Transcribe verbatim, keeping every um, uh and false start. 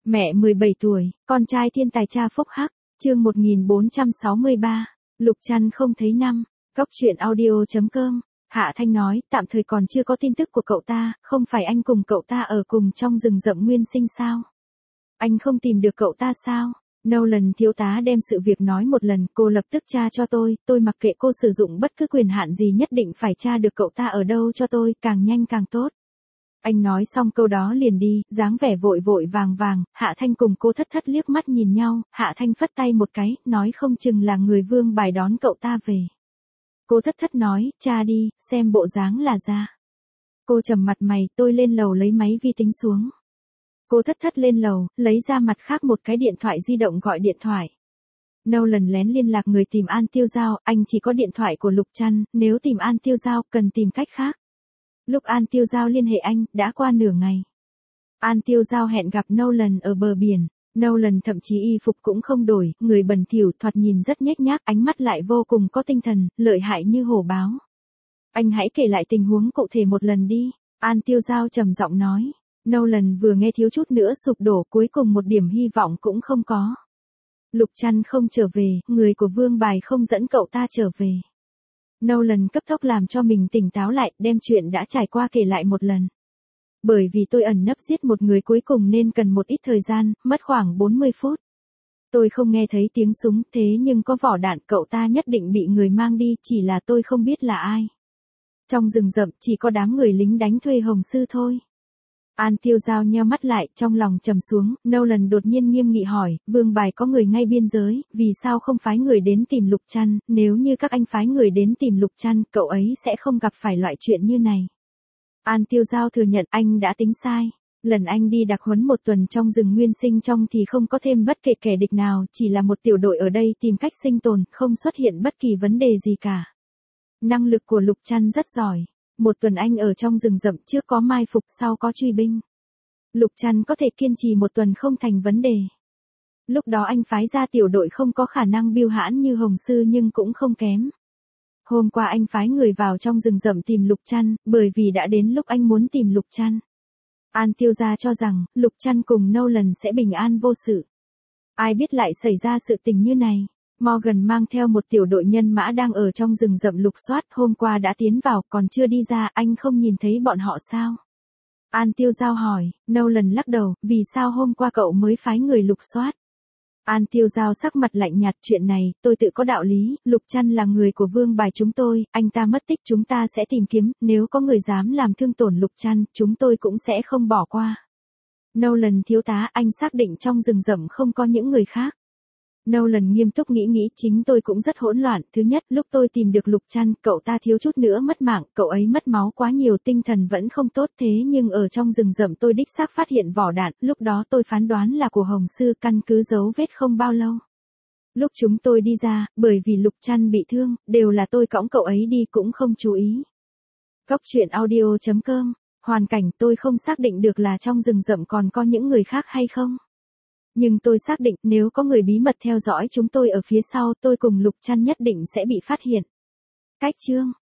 Mẹ mười bảy tuổi, con trai thiên tài cha phúc hắc, chương một nghìn bốn trăm sáu mươi ba, Lục Trăn không thấy năm, Cóc truyện audio.com, Hạ Thanh nói, tạm thời còn chưa có tin tức của cậu ta, không phải anh cùng cậu ta ở cùng trong rừng rậm nguyên sinh sao? Anh không tìm được cậu ta sao? Nolan thiếu tá đem sự việc nói một lần, cô lập tức tra cho tôi, tôi mặc kệ cô sử dụng bất cứ quyền hạn gì nhất định phải tra được cậu ta ở đâu cho tôi, càng nhanh càng tốt. Anh nói xong câu đó liền đi, dáng vẻ vội vội vàng vàng, Hạ Thanh cùng cô thất thất liếc mắt nhìn nhau, Hạ Thanh phất tay một cái, nói không chừng là người Vương Bài đón cậu ta về. Cô thất thất nói, cha đi, xem bộ dáng là ra. Cô trầm mặt mày, tôi lên lầu lấy máy vi tính xuống. Cô thất thất lên lầu, lấy ra mặt khác một cái điện thoại di động gọi điện thoại. Nolan lén liên lạc người tìm An Tiêu Giao, anh chỉ có điện thoại của Lục Trăn, nếu tìm An Tiêu Giao cần tìm cách khác. Lúc An Tiêu Giao liên hệ anh, đã qua nửa ngày. An Tiêu Giao hẹn gặp Nolan ở bờ biển. Nolan thậm chí y phục cũng không đổi, người bẩn thỉu thoạt nhìn rất nhếch nhác, ánh mắt lại vô cùng có tinh thần, lợi hại như hổ báo. Anh hãy kể lại tình huống cụ thể một lần đi. An Tiêu Giao trầm giọng nói. Nolan vừa nghe thiếu chút nữa sụp đổ, cuối cùng một điểm hy vọng cũng không có. Lục Trăn không trở về, người của Vương Bài không dẫn cậu ta trở về. Nolan cấp tốc làm cho mình tỉnh táo lại, đem chuyện đã trải qua kể lại một lần. Bởi vì tôi ẩn nấp giết một người cuối cùng nên cần một ít thời gian, mất khoảng bốn mươi phút. Tôi không nghe thấy tiếng súng, thế nhưng có vỏ đạn, cậu ta nhất định bị người mang đi, chỉ là tôi không biết là ai. Trong rừng rậm chỉ có đám người lính đánh thuê Hồng Sư thôi. An Tiêu Giao nheo mắt lại, trong lòng trầm xuống, Nolan đột nhiên nghiêm nghị hỏi, Vương Bài có người ngay biên giới, vì sao không phái người đến tìm Lục Trăn, nếu như các anh phái người đến tìm Lục Trăn, cậu ấy sẽ không gặp phải loại chuyện như này. An Tiêu Giao thừa nhận anh đã tính sai. Lần anh đi đặc huấn một tuần trong rừng nguyên sinh trong thì không có thêm bất kể kẻ địch nào, chỉ là một tiểu đội ở đây tìm cách sinh tồn, không xuất hiện bất kỳ vấn đề gì cả. Năng lực của Lục Trăn rất giỏi. Một tuần anh ở trong rừng rậm, trước có mai phục, sau có truy binh. Lục Trăn có thể kiên trì một tuần không thành vấn đề. Lúc đó anh phái ra tiểu đội không có khả năng biêu hãn như Hồng Sư nhưng cũng không kém. Hôm qua anh phái người vào trong rừng rậm tìm Lục Trăn, bởi vì đã đến lúc anh muốn tìm Lục Trăn. An Tiêu Gia cho rằng, Lục Trăn cùng Nolan sẽ bình an vô sự. Ai biết lại xảy ra sự tình như này. Morgan mang theo một tiểu đội nhân mã đang ở trong rừng rậm lục soát, hôm qua đã tiến vào, còn chưa đi ra, anh không nhìn thấy bọn họ sao? An Tiêu Giao hỏi, Nolan lắc đầu, vì sao hôm qua cậu mới phái người lục soát? An Tiêu Giao sắc mặt lạnh nhạt, chuyện này, tôi tự có đạo lý, Lục Trăn là người của Vương Bài chúng tôi, anh ta mất tích chúng ta sẽ tìm kiếm, nếu có người dám làm thương tổn Lục Trăn, chúng tôi cũng sẽ không bỏ qua. Nolan thiếu tá, anh xác định trong rừng rậm không có những người khác. Nolan nghiêm túc nghĩ nghĩ, chính tôi cũng rất hỗn loạn, thứ nhất, lúc tôi tìm được Lục Trăn, cậu ta thiếu chút nữa mất mạng, cậu ấy mất máu quá nhiều, tinh thần vẫn không tốt, thế nhưng ở trong rừng rậm tôi đích xác phát hiện vỏ đạn, lúc đó tôi phán đoán là của Hồng Sư, căn cứ dấu vết không bao lâu. Lúc chúng tôi đi ra, bởi vì Lục Trăn bị thương, đều là tôi cõng cậu ấy đi cũng không chú ý. Cóc truyện audio.com, hoàn cảnh tôi không xác định được là trong rừng rậm còn có những người khác hay không. Nhưng tôi xác định nếu có người bí mật theo dõi chúng tôi ở phía sau, tôi cùng Lục Trăn nhất định sẽ bị phát hiện. Cách chương